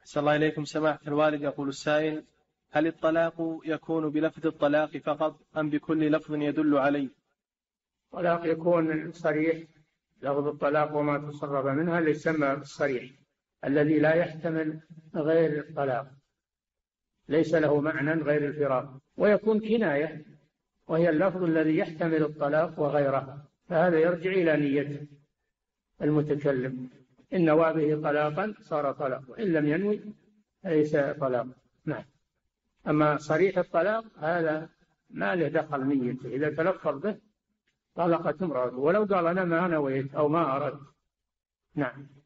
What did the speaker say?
أحسن الله إليكم سماحة الوالد. يقول السائل: هل الطلاق يكون بلفظ الطلاق فقط أم بكل لفظ يدل عليه؟ الطلاق يكون صريح، لفظ الطلاق وما تصرف منها اللي يسمى الصريح الذي لا يحتمل غير الطلاق، ليس له معنى غير الفراق. ويكون كناية وهي اللفظ الذي يحتمل الطلاق وغيره، فهذا يرجع إلى نية المتكلم، إن نوى به طلاقا صار طلاق، وإن لم ينوي ليس طلاق. نعم. أما صريح الطلاق هذا ما له دخل نيته، إذا تلفظ به طلقت امرأته ولو قال أنا ما نويت أو ما أردت. نعم.